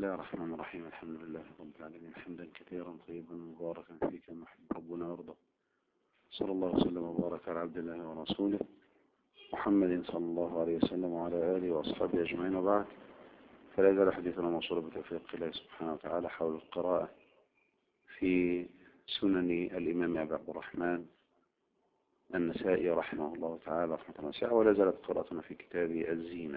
الله الرحمن الرحيم. الحمد لله رب العالمين، حمدا كثيرا طيبا مباركا فيه كما يحب ربنا ويرضى. صلى الله وسلم وبارك على عبد الله ورسوله محمد صلى الله عليه وسلم وعلى آله وأصحابه أجمعين، وبعد. فلا يزال حديثنا موصولا بتوفيق الله سبحانه وتعالى حول القراءة في سنن الإمام أبي عبد الرحمن النسائي رحمه الله تعالى رحمة واسعة، ولا زالت قراءتنا في كتاب الزينة.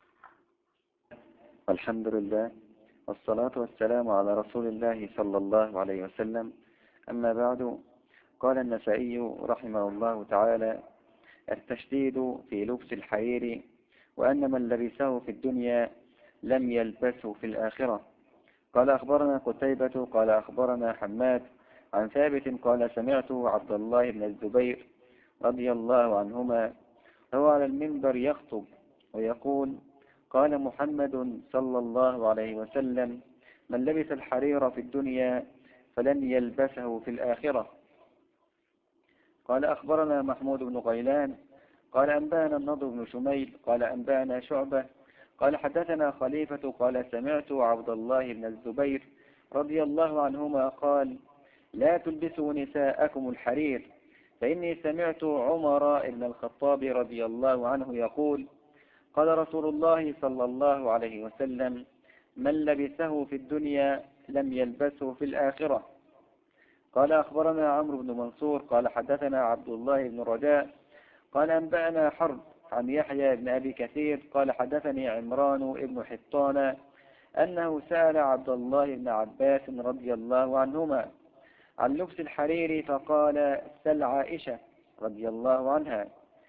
الحمد لله والصلاة والسلام على رسول الله صلى الله عليه وسلم. أما بعد، قال النسائي رحمه الله تعالى: التشديد في لبس الحرير، وأن من لبسه في الدنيا لم يلبسه في الآخرة. قال أخبرنا قتيبة قال أخبرنا حماد عن ثابت قال سمعت عبد الله بن الزبير رضي الله عنهما هو على المنبر يخطب ويقول: قال محمد صلى الله عليه وسلم: من لبس الحرير في الدنيا فلن يلبسه في الآخرة. قال أخبرنا محمود بن غيلان قال أنبانا النضر بن شميل قال أنبانا شعبة قال حدثنا خليفة قال سمعت عبد الله بن الزبير رضي الله عنهما قال: لا تلبسوا نساءكم الحرير، فإني سمعت عمر بن الخطاب رضي الله عنه يقول: قال رسول الله صلى الله عليه وسلم: من لبسه في الدنيا لم يلبسه في الآخرة. قال أخبرنا عمرو بن منصور قال حدثنا عبد الله بن رجاء قال أنبأنا حرب عن يحيى بن أبي كثير قال حدثني عمران بن حطان أنه سأل عبد الله بن عباس رضي الله عنهما عن لبس الحرير، فقال: سل عائشة رضي الله عنها.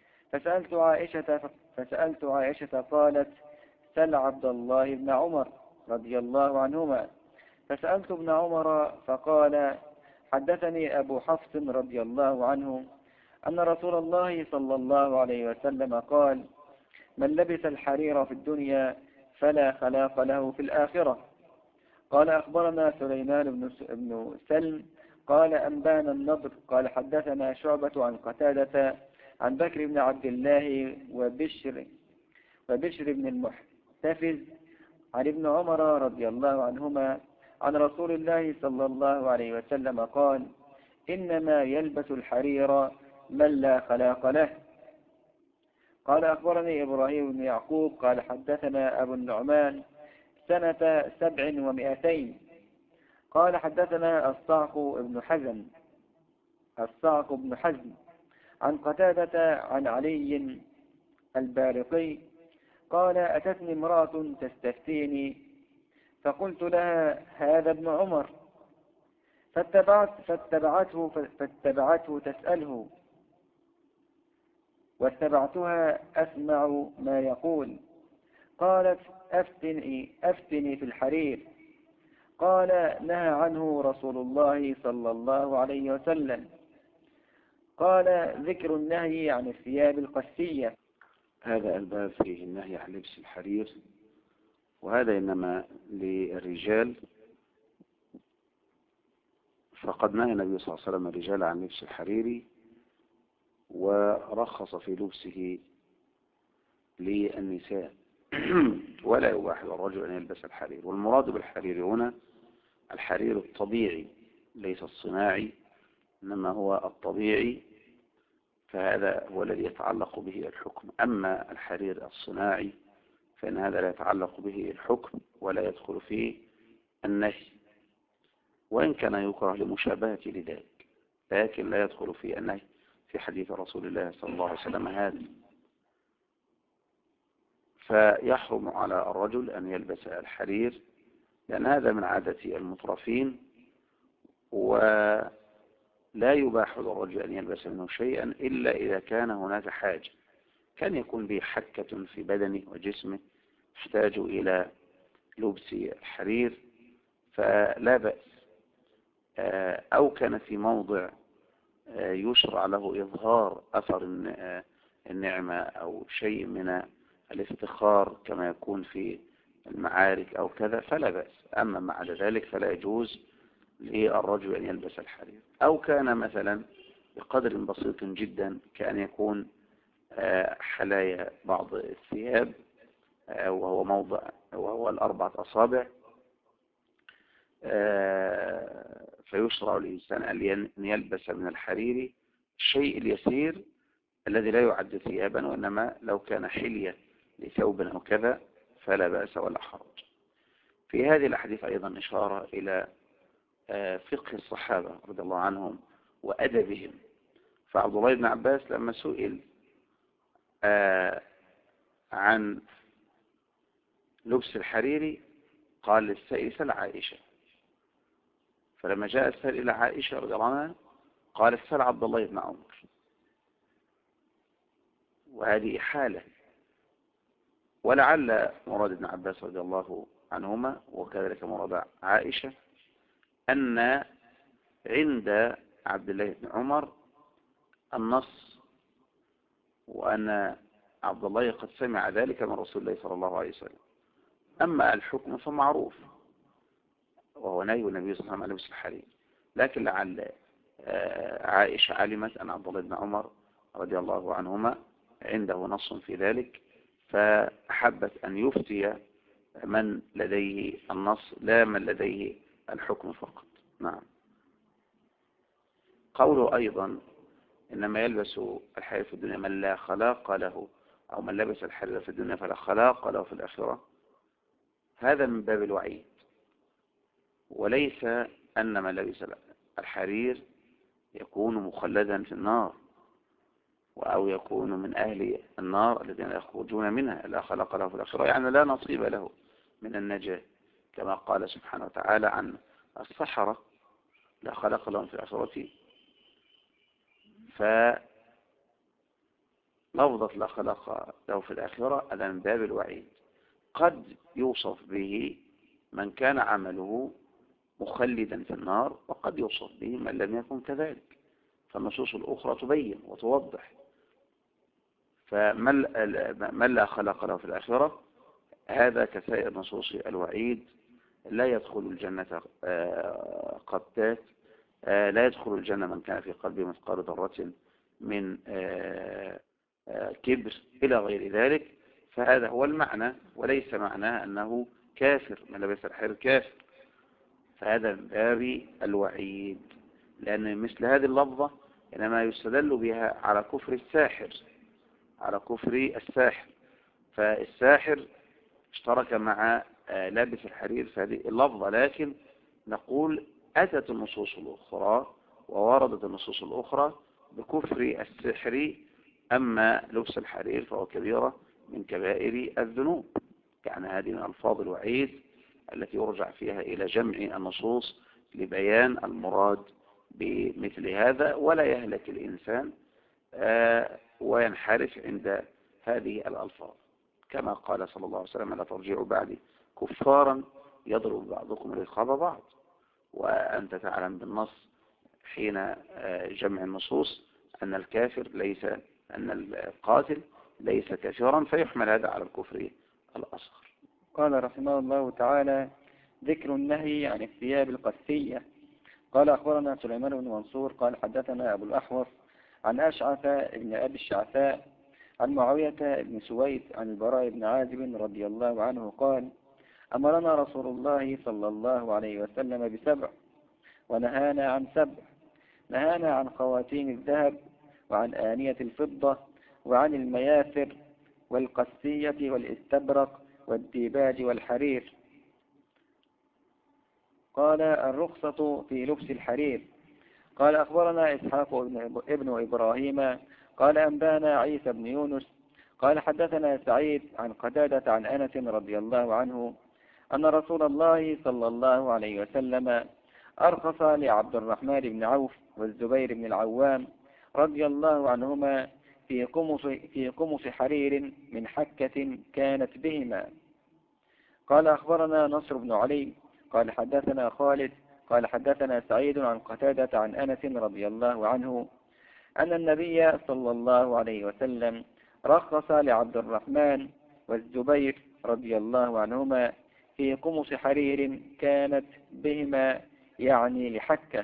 فسألت عائشة قالت: سل عبد الله بن عمر رضي الله عنهما. فسألت ابن عمر فقال: حدثني أبو حفص رضي الله عنه أن رسول الله صلى الله عليه وسلم قال: من لبس الحرير في الدنيا فلا خلاق له في الآخرة. قال أخبرنا سليمان بن سلم قال أنبانا النضر قال حدثنا شعبة عن قتادة عن بكر بن عبد الله وبشر بن المحتفز عن ابن عمر رضي الله عنهما عن رسول الله صلى الله عليه وسلم قال: إنما يلبس الحرير من لا خلاق له. قال أخبرني إبراهيم بن يعقوب قال حدثنا أبو النعمان سنة 700 قال حدثنا الصعق بن حزم عن قتادة عن علي البارقي قال: أتتني امرأة تستفتيني، فقلت لها: هذا ابن عمر، فاتبعته تسأله، واتبعتها أسمع ما يقول. قالت: أفتني في الحرير. قال: نهى عنه رسول الله صلى الله عليه وسلم. قال: ذكر النهي عن الثياب القسية. هذا الباب فيه النهي عن لبس الحرير، وهذا إنما للرجال، فقد نهى النبي صلى الله عليه وسلم الرجال عن لبس الحرير ورخص في لبسه للنساء ولا يباح للرجل أن يلبس الحرير. والمراد بالحرير هنا الحرير الطبيعي ليس الصناعي، إنما هو الطبيعي، فهذا هو الذي يتعلق به الحكم. أما الحرير الصناعي فإن هذا لا يتعلق به الحكم ولا يدخل فيه النهي، وإن كان يكره لمشابهة لذلك، لكن لا يدخل فيه النهي في حديث رسول الله صلى الله عليه وسلم هذا. فيحرم على الرجل أن يلبس الحرير، لأن هذا من عادة المترفين، ولا يباح للرجل أن يلبس منه شيئا إلا إذا كان هناك حاجة، كان يكون به حكة في بدنه وجسمه يحتاج إلى لبس الحرير فلا بأس، أو كان في موضع يشرع له إظهار أثر النعمة أو شيء من الافتخار كما يكون في المعارك أو كذا فلا بأس. أما مع ذلك فلا يجوز للرجل أن يلبس الحرير. أو كان مثلا بقدر بسيط جدا، كأن يكون حلايا بعض الثياب وهو 4 أصابع، فيشرع للإنسان أن يلبس من الحرير الشيء اليسير الذي لا يعد ثيابا، وإنما لو كان حلية لثوب أو كذا فلا بأس ولا حرج. في هذه الأحاديث أيضا إشارة إلى فقه الصحابة رضي الله عنهم وأدبهم. فعبد الله بن عباس لما سئل عن لبس الحرير قال للسائل سل عائشة، فلما جاء السائل إلى عائشة رضي الله عنها قال سل عبد الله بن عمر. وهذه حالة. ولعل مراد ابن عباس رضي الله عنهما وكذلك مراد عائشة أن عند عبد الله بن عمر النص، وأن عبد الله قد سمع ذلك من رسول الله صلى الله عليه وسلم. أما الحكم فمعروف، وهو نهي النبي صلى الله عليه وسلم عن لبس الحرير، لكن لعل عائشة علمت أن عبد الله بن عمر رضي الله عنهما عنده نص في ذلك، فأحبت أن يفتي من لديه النص لا من لديه الحكم فقط. نعم. قوله أيضا إنما يلبس الحرير في الدنيا من لا خلاق له، أو من لبس الحرير في الدنيا فلا خلاق له في الآخرة، هذا من باب الوعيد، وليس أن من لبس الحرير يكون مخلدا في النار أو يكون من أهل النار الذين يخرجون منها لا خلاق له في الآخرة، يعني لا نصيب له من النجاة، كما قال سبحانه وتعالى عن السحرة لا خلاق لهم في الآخرة. فلفظة لا خلاق له في الآخرة هذا من باب الوعيد. قد يوصف به من كان عمله مخلدا في النار، وقد يوصف به من لم يكن كذلك، فالنصوص الأخرى تبين وتوضح. فمن لا خلق له في الآخرة هذا كسائر نصوص الوعيد، لا يدخل الجنة قتات، لا يدخل الجنة من كان في قلبه مثقال ذرة من كبر إلى غير ذلك. فهذا هو المعنى، وليس معناه أنه كافر من لبس الحرير كافر، فهذا من باب الوعيد، لأن مثل هذه اللفظة إنما يستدل بها على كفر الساحر، على كفر الساحر. فالساحر اشترك مع لابس الحرير في هذه اللفظة، لكن نقول أتت النصوص الأخرى ووردت النصوص الأخرى بكفر السحر. أما لبس الحرير فهو كبيرة من كبائر الذنوب. يعني هذه من ألفاظ الوعيد التي يرجع فيها إلى جمع النصوص لبيان المراد بمثل هذا، ولا يهلك الإنسان وينحرف عند هذه الألفاظ، كما قال صلى الله عليه وسلم لا ترجعوا بعدي كفارا يضرب بعضكم رقاب بعض. وأنت تعلم بالنص حين جمع النصوص أن الكافر ليس، أن القاتل ليس كافرا، فيحمل هذا على الكفر الأصغر. قال رحمه الله تعالى: ذكر النهي عن الثياب القسية. قال أخبرنا سليمان بن منصور قال حدثنا أبو الأحوص عن أشعث بن أبي الشعثاء عن معاوية بن سويد عن البراء بن عازب رضي الله عنه قال: أمرنا رسول الله صلى الله عليه وسلم بسبع ونهانا عن سبع. نهانا عن خواتيم الذهب، وعن آنية الفضة، وعن المياثر والقسية والاستبرق والديباج والحرير. قال: الرخصة في لبس الحرير. قال أخبرنا إسحاق ابن إبراهيم قال أنبانا عيسى بن يونس قال حدثنا سعيد عن قتادة عن أنس رضي الله عنه أن رسول الله صلى الله عليه وسلم أرخص لعبد الرحمن بن عوف والزبير بن العوام رضي الله عنهما في قمص حرير من حكة كانت بهما. قال أخبرنا نصر بن علي قال حدثنا خالد قال حدثنا سعيد عن قتادة عن أنس رضي الله عنه أن النبي صلى الله عليه وسلم رخص لعبد الرحمن والزبير رضي الله عنهما في قمص حرير كانت بهما، يعني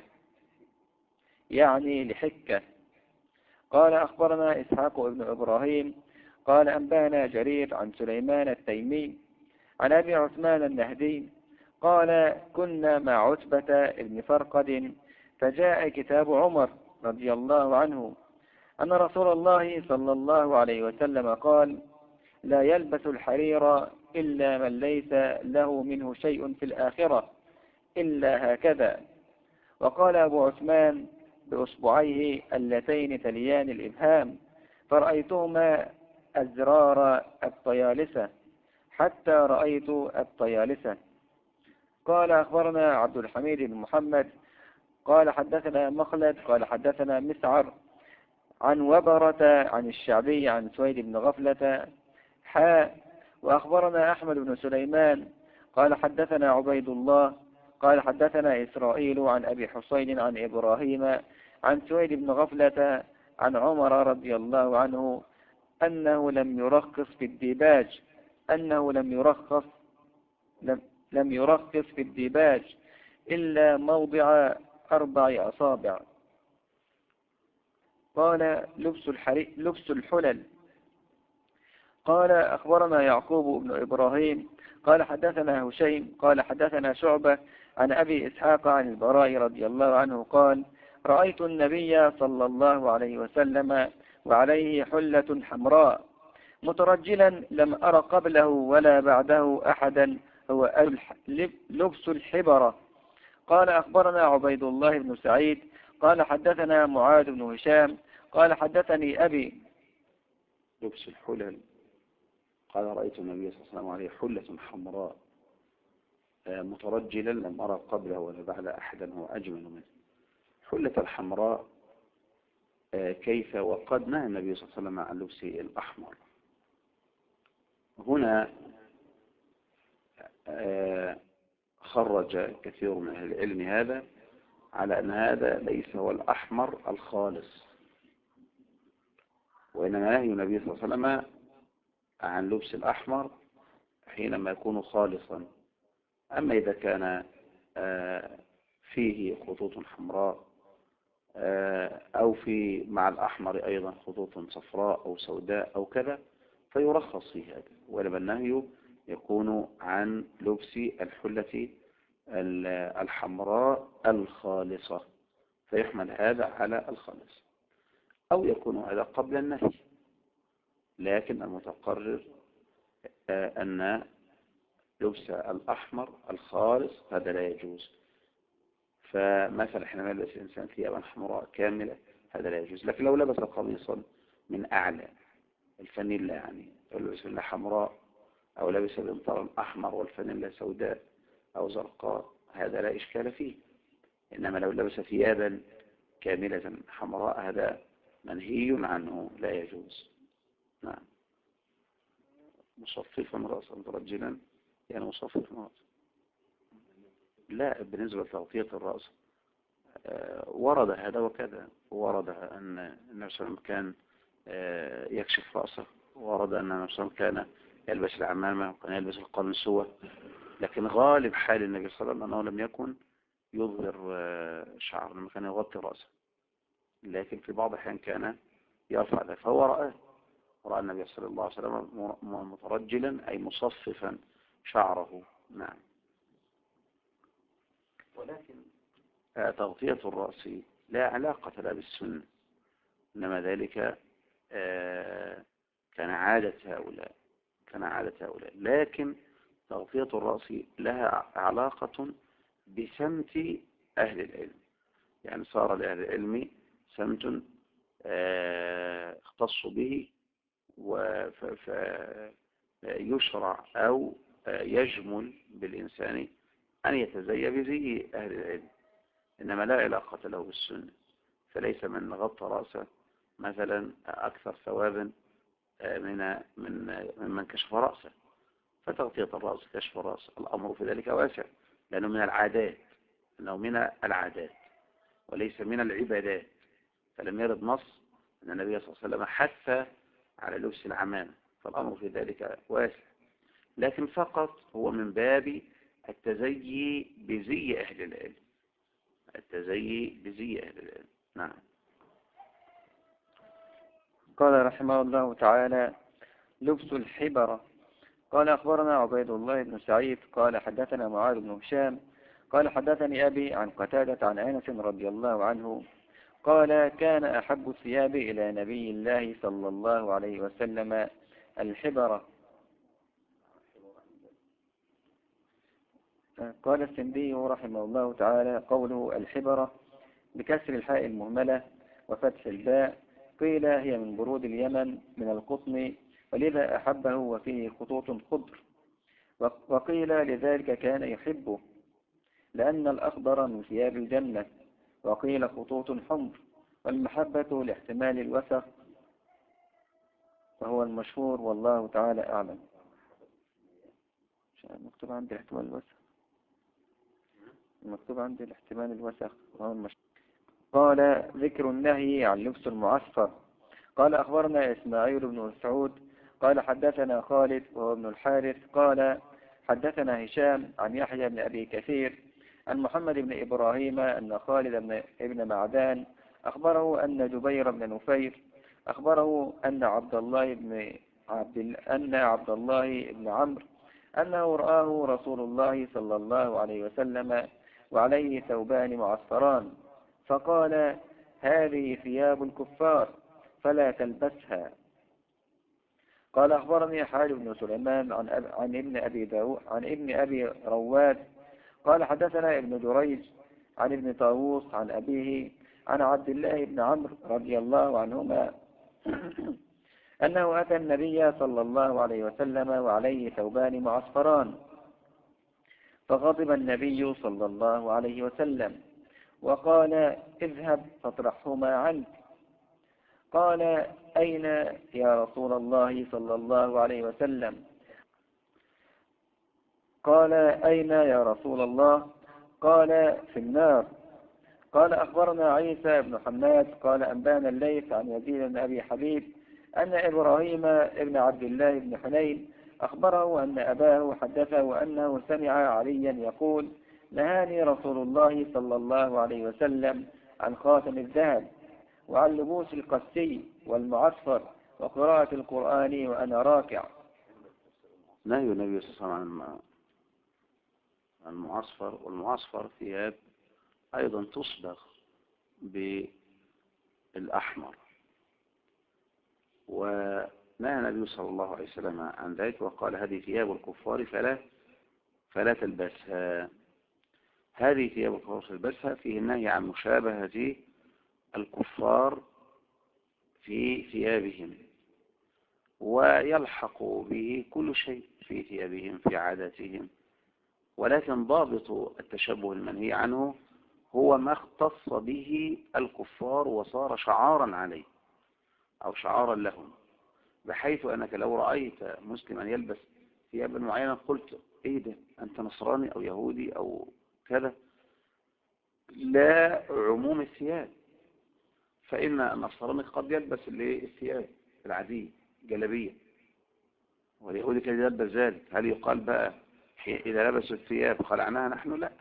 لحكة. قال أخبرنا إسحاق ابن إبراهيم قال أنبانا جرير عن سليمان التيمي عن أبي عثمان النهدي قال كنا مع عتبة بن فرقد فجاء كتاب عمر رضي الله عنه أن رسول الله صلى الله عليه وسلم قال لا يلبس الحرير إلا من ليس له منه شيء في الآخرة إلا هكذا. وقال أبو عثمان بأصبعيه اللتين تليان الإبهام فرأيتهما أزرار الطيالسة حتى رأيت الطيالسة. قال أخبرنا عبد الحميد بن محمد قال حدثنا مخلد قال حدثنا مسعر عن وبرة عن الشعبي عن سويد بن غفلة وأخبرنا أحمد بن سليمان قال حدثنا عبيد الله قال حدثنا إسرائيل عن أبي حسين عن إبراهيم عن سويد بن غفلة عن عمر رضي الله عنه أنه لم يرخص في الديباج لم يرخص في الديباج إلا موضع 4 أصابع. قال لبس الحلل. قال أخبرنا يعقوب بن إبراهيم قال حدثنا هشيم قال حدثنا شعبة عن أبي إسحاق عن البراء رضي الله عنه قال رأيت النبي صلى الله عليه وسلم وعليه حلة حمراء مترجلا لم أر قبله ولا بعده أحدا هو لبس الحبرة. قال أخبرنا عبيد الله بن سعيد قال حدثنا معاذ بن هشام قال حدثني أبي. لبس الحلل قال رأيت النبي صلى الله عليه وسلم عليه حلة حمراء مترجلا لم أرى قبله ولا بعد أحدا هو أجمل منه. حلة الحمراء كيف وقد نهى النبي صلى الله عليه وسلم عن لبس الأحمر. هنا خرج كثير من أهل العلم هذا على أن هذا ليس هو الأحمر الخالص، وإنما نهي النبي صلى الله عليه وسلم عن لبس الأحمر حينما يكون خالصا. أما إذا كان فيه خطوط حمراء أو في مع الأحمر أيضا خطوط صفراء أو سوداء أو كذا فيرخص في هذا، ولما النهي يكون عن لبس الحلة الحمراء الخالصة، فيحمل هذا على الخالص، أو يكون هذا قبل النهي. لكن المتقرر أن لبس الأحمر الخالص هذا لا يجوز. فمثلا حينما يلبس الإنسان ثيابا حمراء كاملة هذا لا يجوز. لكن لو لبس قميصا من أعلى الفانيلا، يعني لبس فانيلا حمراء أو لبس الانطار أحمر والفانيلا سوداء أو زرقاء هذا لا إشكال فيه. إنما لو لبس ثيابا كاملة حمراء هذا منهي عنه لا يجوز. نعم. مصففا رأسا مترجلا يعني مصففا رأسا. لا، بالنسبة لتغطية الرأس ورد هذا وكذا. ورد أن النبي صلى الله عليه وسلم كان يكشف رأسه، ورد أن النبي صلى الله عليه وسلم كان يلبس العمامة وكان يلبس القميصوة، لكن غالب حال النبي صلى الله عليه وسلم أنه لم يكن يظهر شعر، لما كان يغطي رأسه، لكن في بعض الأحيان كان يرفع ذلك. فهو رأى النبي صلى الله عليه وسلم مترجلا أي مصففا شعره. نعم. ولكن تغطية الرأس لا علاقة لا بالسنة، إنما ذلك كان عادة هؤلاء. لكن تغطية الرأس لها علاقة بسمت أهل العلم، يعني صار لأهل العلم سمت اختصوا به فيشرع أو يجمل بالإنسان أن يتزي بزي أهل العلم، إنما لا علاقة له بالسنة. فليس من غطى رأسه مثلا أكثر ثوابا من كشف رأسه. فتغطية الرأس كشف الرأس الأمر في ذلك واسع، لأنه من العادات وليس من العبادات. فلم يرد نص أن النبي صلى الله عليه وسلم حث على لبس العمامة، فالأمر في ذلك واسع، لكن فقط هو من باب التزيي بزي أهل العلم. نعم. قال رحمه الله تعالى لبس الحبرة. قال أخبرنا عبيد الله بن سعيد قال حدثنا معاذ بن هشام قال حدثني أبي عن قتادة عن أنس رضي الله عنه قال كان أحب الثياب إلى نبي الله صلى الله عليه وسلم الحبرة. قال السندي رحمه الله تعالى قوله الحبرة بكسر الحاء المهملة وفتح الباء قيل هي من برود اليمن من القطن ولذا أحبه وفيه خطوط خضر، وقيل لذلك كان يحبه لأن الأخضر من ثياب الجنة، وقيل خطوط حمر، والمحبة لاحتمال الوسخ وهو المشهور والله تعالى أعلم. مكتوب عندي احتمال الوسخ، مكتوب عندي الاحتمال الوسخ وهو المشهور. قال ذكر النهي عن لبس المعصفر. قال أخبرنا إسماعيل بن مسعود قال حدثنا خالد وهو ابن الحارث قال حدثنا هشام عن يحيى بن أبي كثير عن محمد بن إبراهيم أن خالد بن معدان أخبره أن جبير بن نفير أخبره أن عبد الله بن عمرو أنه رآه رسول الله صلى الله عليه وسلم وعليه ثوبان معصفران فقال هذه ثياب الكفار فلا تلبسها. قال أخبرني حال بن سليمان عن ابن أبي رواد قال حدثنا ابن جريج عن ابن طاووس عن أبيه عن عبد الله بن عمرو رضي الله عنهما أنه أتى النبي صلى الله عليه وسلم وعليه ثوبان معصفران فغضب النبي صلى الله عليه وسلم وقال اذهب فاطرحهما عنك. قال أين يا رسول الله صلى الله عليه وسلم؟ قال أين يا رسول الله؟ قال في النار. قال أخبرنا عيسى بن حماد قال أنبانا الليث عن يزيد بن أبي حبيب أن إبراهيم بن عبد الله بن حنين أخبره أن أباه حدثه أنه سمع عليا يقول نهاني رسول الله صلى الله عليه وسلم عن خاتم الذهب وعن لبوس القسي والمعصفر وقراءة القرآن وأنا راكع. نهي النبي صلى الله عليه وسلم عن المعصفر، والمعصفر ثياب أيضا تصبغ بالأحمر، ونهى النبي صلى الله عليه وسلم عن ذلك وقال هذه ثياب الكفار فلا تلبسها. هذه ثياب الكفار تلبسها فيه النهي عن مشابهة الكفار في ثيابهم، ويلحق به كل شيء في ثيابهم في عاداتهم، ولكن ضابط التشبه المنهي عنه هو ما اختص به الكفار وصار شعارا عليه أو شعارا لهم، بحيث أنك لو رأيت مسلما يلبس ثيابا معينة قلت إيه ده، أنت نصراني أو يهودي أو كذا، لا عموم الثياب، فإن النصراني قد يلبس الثياب العادية جلبية واليهودي كان يلبس ذلك، هل يقال بقى إذا لبسوا الثياب خلعناها نحن؟ لا.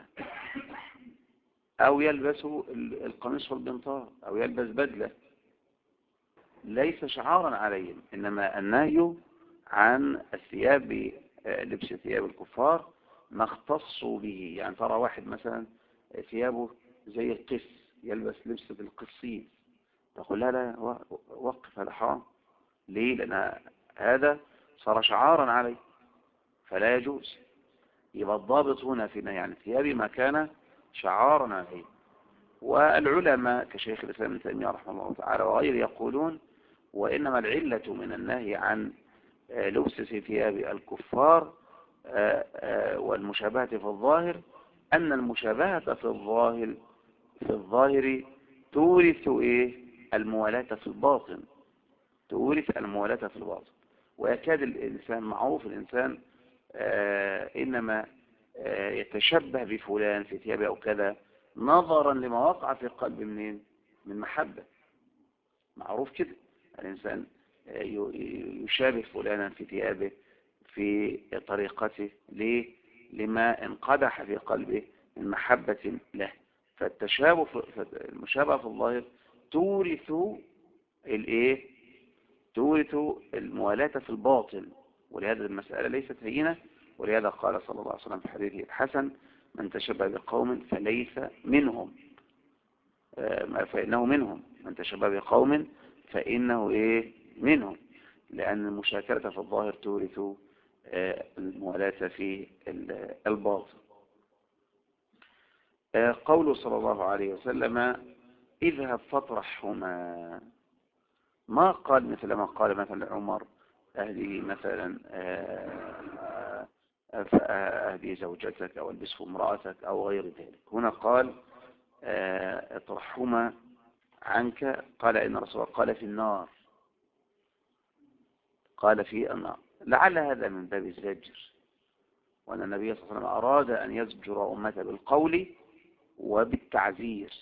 أو يلبسوا القميص والبنطال أو يلبس بدلة، ليس شعارا عليهم، إنما النهي عن الثياب لبس ثياب الكفار ما اختصوا به. يعني ترى واحد مثلا ثيابه زي القس يلبس لبس القسيس، تقول لا وقف، هذا حرام. ليه؟ لأن هذا صار شعارا عليه فلا يجوز. يبقى الضابط هنا في النهي عن الثياب ما كان شعارا عليه. والعلماء كشيخ الإسلام ابن تيمية رحمه الله تعالى وغيره يقولون وإنما العلة من النهي عن لبس ثياب الكفار والمشابهة في الظاهر أن المشابهة في الظاهر تورث الموالاة في الباطن، تورث الموالاة في الباطن. ويكاد الإنسان معروف الإنسان إنما يتشبه بفلان في ثيابه أو كذا نظرا لما وقع في قلب من محبة، معروف كده. الإنسان يشابه فلانا في ثيابه في طريقته، ليه؟ لما انقدح في قلبه من محبة له. المشابهة في الظاهر تورث تورث الموالاة في الباطن، ولهذا المسألة ليست هينة، ولهذا قال صلى الله عليه وسلم في حديثه الحسن: من تشبه بقوم فليس منهم، فإنه منهم، من تشبه بقوم فإنه منهم، لأن المشاكلة في الظاهر تورث الموالاة في الباطن. قوله صلى الله عليه وسلم: اذهب فاطرحهما، ما قال مثل ما قال مثلا عمر: أهدي مثلا أهدي زوجتك أو البسه امرأتك أو غير ذلك. هنا قال اطرحهما عنك. قال إن رسول الله قال في النار، قال في النار. لعل هذا من باب الزجر، وأن النبي صلى الله عليه وسلم أراد أن يزجر أمته بالقول وبالتعزير،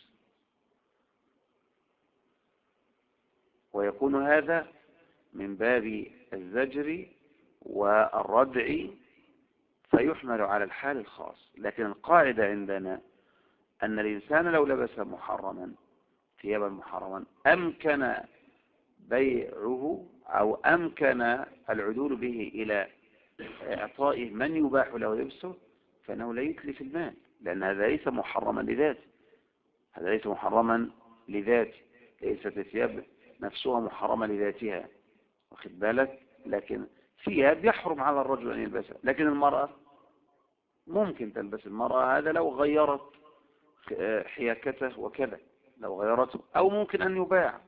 ويكون هذا من باب الزجر والردع، فيحمل على الحال الخاص. لكن القاعدة عندنا أن الإنسان لو لبس محرما، ثيابا محرما، أمكن بيعه أو أمكن العدول به إلى إعطائه من يباح له لبسه، فإنه لا يتلف المال، لأن هذا ليس محرما لذاته، هذا ليس محرما لذاته، ليست الثياب نفسها محرمة لذاتها، واخد بالك؟ لكن ثياب يحرم على الرجل أن يلبسها، لكن المرأة ممكن تلبس المرأة، هذا لو غيرت حياكته وكذا، لو غيرته، أو ممكن أن يباع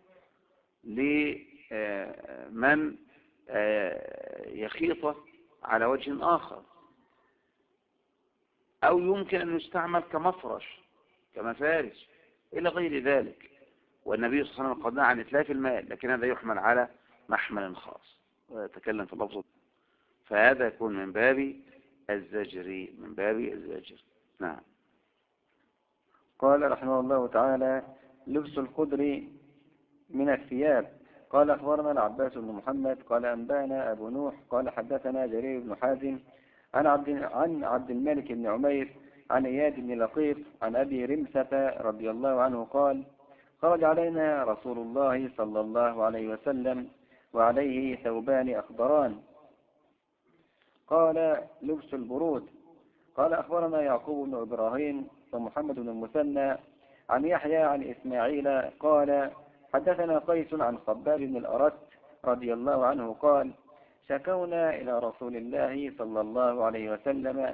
لمن يخيطه على وجه آخر، أو يمكن أن يستعمل كمفرش كمفارش إلى غير ذلك. والنبي صلى الله عليه وسلم قد نهى عن إتلاف المال، لكن هذا يحمل على محمل خاص، ويتكلم في اللفظ، فهذا يكون من باب الزجر، من باب الزجر. نعم. قال رحمه الله تعالى: لبس الخضر من الثياب. قال أخبرنا العباس بن محمد قال أنبانا أبو نوح قال حدثنا جرير بن حازم عن عبد الملك بن عمير عن إياد بن لقيط عن أبي رمسة رضي الله عنه قال: خرج علينا رسول الله صلى الله عليه وسلم وعليه ثوبان أخضران. قال: لبس البرود. قال أخبرنا يعقوب بن إبراهيم ومحمد بن المثنى عن يحيى عن إسماعيل قال: حدثنا قيس عن خباب بن الأرت رضي الله عنه قال: شكونا إلى رسول الله صلى الله عليه وسلم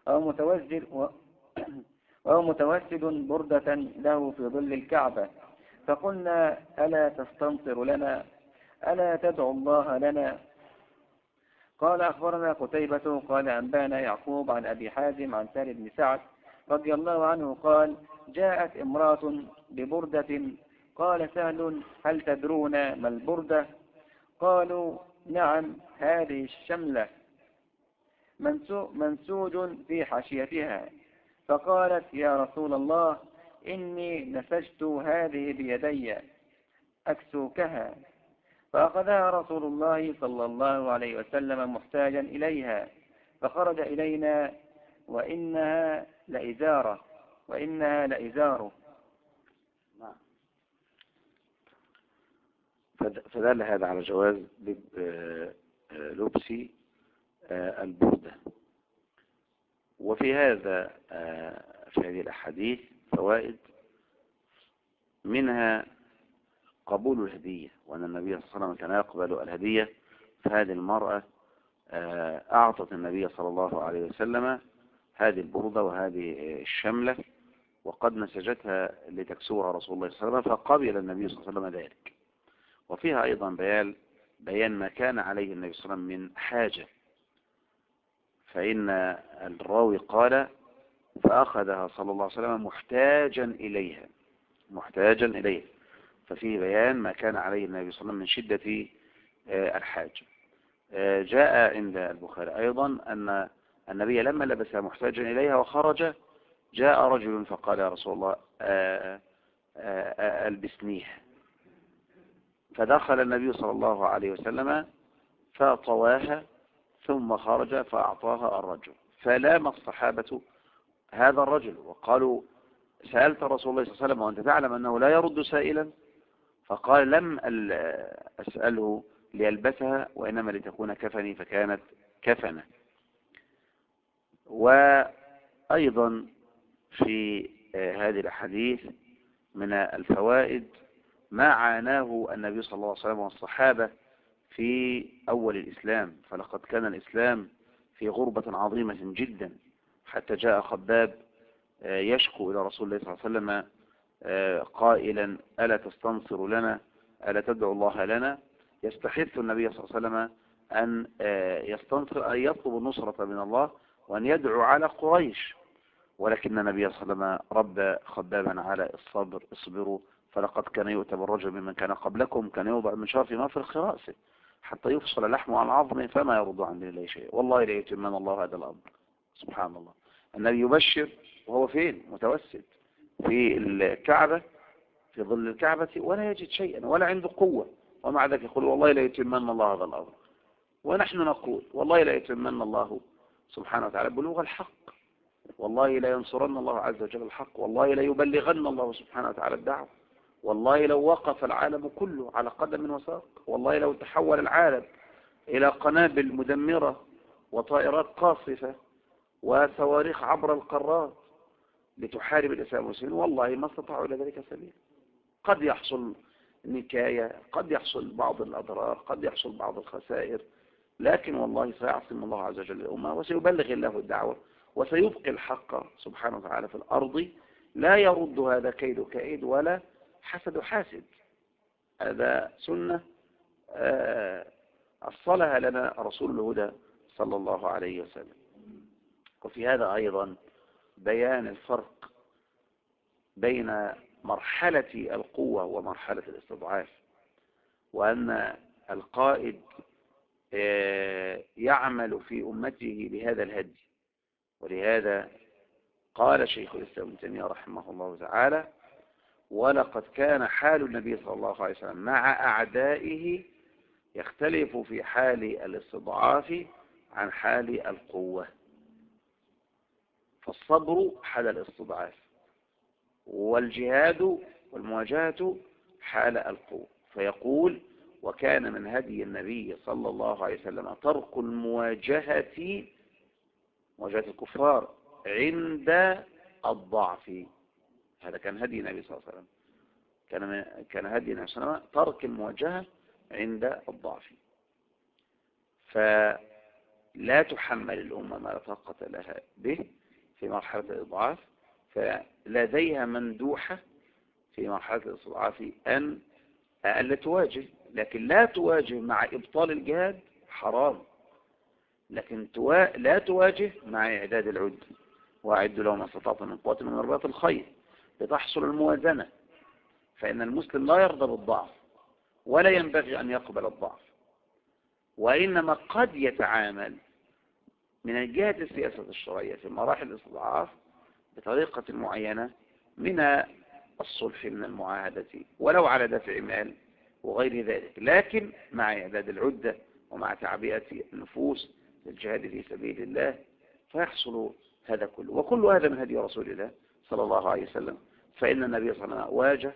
وهو متوسد بردة له في ظل الكعبة، فقلنا: ألا تستنصر لنا؟ ألا تدعو الله لنا؟ قال أخبرنا قتيبة قال أنبانا يعقوب عن أبي حازم عن سهل بن سعد رضي الله عنه قال: جاءت امرأة ببردة. قال سهل: هل تدرون ما البردة؟ قالوا: نعم، هذه الشملة منسوج في حاشيتها. فقالت: يا رسول الله، إني نسجت هذه بيدي أكسوكها. فأخذها رسول الله صلى الله عليه وسلم محتاجا إليها، فخرج إلينا وإنها لإزاره. فدل هذا على جواز لبس البردة. وفي هذا في هذه الأحاديث فوائد، منها قبول الهدية، وأن النبي صلى الله عليه وسلم كان يقبل الهدية. فهذه المرأة أعطت النبي صلى الله عليه وسلم هذه البردة وهذه الشملة، وقد نسجتها لتكسوها رسول الله صلى الله عليه وسلم، فقبل النبي صلى الله عليه وسلم ذلك. وفيها أيضا بيان ما كان عليه النبي صلى الله عليه وسلم من حاجة، فإن الراوي قال: فأخذها صلى الله عليه وسلم محتاجا إليها، ففيه بيان ما كان عليه النبي صلى الله عليه وسلم من شدة الحاجة. جاء عند البخاري أيضا أن النبي لما لبسها محتاجا إليها وخرج، جاء رجل فقال: يا رسول الله ألبسنيها. فدخل النبي صلى الله عليه وسلم فطواها، ثم خرج فأعطاها الرجل. فلام الصحابة هذا الرجل وقالوا: سألت رسول الله صلى الله عليه وسلم وأنت تعلم أنه لا يرد سائلا؟ فقال: لم أسأله ليلبسها، وإنما لتكون كفني فكانت كفنة. وأيضا في هذه الأحاديث من الفوائد ما عاناه النبي صلى الله عليه وسلم والصحابة في أول الإسلام، فلقد كان الإسلام في غربة عظيمة جدا، حتى جاء خباب يشكو إلى رسول الله صلى الله عليه وسلم قائلا: ألا تستنصر لنا، ألا تدعو الله لنا؟ يستحث النبي صلى الله عليه وسلم أن يستنصر، أن يطلب النصرة من الله وأن يدعو على قريش، ولكن النبي صلى الله عليه وسلم رب خبابا على الصبر: اصبروا، فلقد كان يؤتى بالرجل ممن كان قبلكم، كان يوضع المنشار في مفرق رأسه حتى يفصل لحمه عن عظمه فما يرد عن الله شيء، والله لا يتمنى الله هذا الأمر. سبحان الله، النبي يبشر وهو فين؟ متوسد في الكعبة، في ظل الكعبة، ولا يجد شيئا ولا عنده قوة، ومع ذلك يقول والله لا يتمنى الله هذا الأمر. ونحن نقول والله لا يتمنى الله سبحانه وتعالى بلوغ الحق، والله لا ينصرن الله عز وجل الحق، والله لا يبلغن الله سبحانه وتعالى الدعوة، والله لو وقف العالم كله على قدم وساق، والله لو تحول العالم إلى قنابل مدمرة وطائرات قاصفة وصواريخ عبر القارات لتحارب الإسلام والمسلمين، والله ما استطاعوا إلى ذلك سبيل. قد يحصل نكاية، قد يحصل بعض الأضرار، قد يحصل بعض الخسائر، لكن والله سيعصم الله عز وجل الأمة، وسيبلغ الله الدعوة، وسيبقي الحق سبحانه وتعالى في الأرض، لا يرد هذا كيد كائد ولا حسد حاسد. هذا سنة أصلها لنا رسول الهدى صلى الله عليه وسلم. وفي هذا أيضا بيان الفرق بين مرحلة القوة ومرحلة الاستضعاف، وأن القائد يعمل في أمته بهذا الهدي. ولهذا قال شيخ الإسلام ابن تيمية رحمه الله تعالى: ولقد كان حال النبي صلى الله عليه وسلم مع أعدائه يختلف في حال الاستضعاف عن حال القوة. فالصبر حال الاستضعاف، والجهاد والمواجهة حال القوة. فيقول: وكان من هدي النبي صلى الله عليه وسلم ترك المواجهة، مواجهة الكفار، عند الضعف. هذا كان هدي النبي صلى الله عليه وسلم، كان هدي النبي صلى الله عليه وسلم ترك المواجهة عند الضعف. فلا تحمل الأمة ما لا طاقة لها به في مرحلة الإضعاف، فلديها مندوحة في مرحلة الاستضعاف أن ألا تواجه، لكن لا تواجه مع إبطال الجهاد حرام، لكن لا تواجه مع إعداد العد، وأعدوا لهم ما استطعتم من قوة من رباط الخيل، لتحصل الموازنة. فإن المسلم لا يرضى بالضعف ولا ينبغي أن يقبل الضعف، وإنما قد يتعامل من الجهة السياسة الشرعية في مراحل الاستضعاف بطريقة معينة من الصلح، من المعاهدة، ولو على دفع مال وغير ذلك، لكن مع إعداد العدة ومع تعبئة النفوس للجهاد في سبيل الله، فيحصل هذا كله. وكل هذا من هدي رسول الله صلى الله عليه وسلم. فإن النبي صلى الله عليه وسلم واجه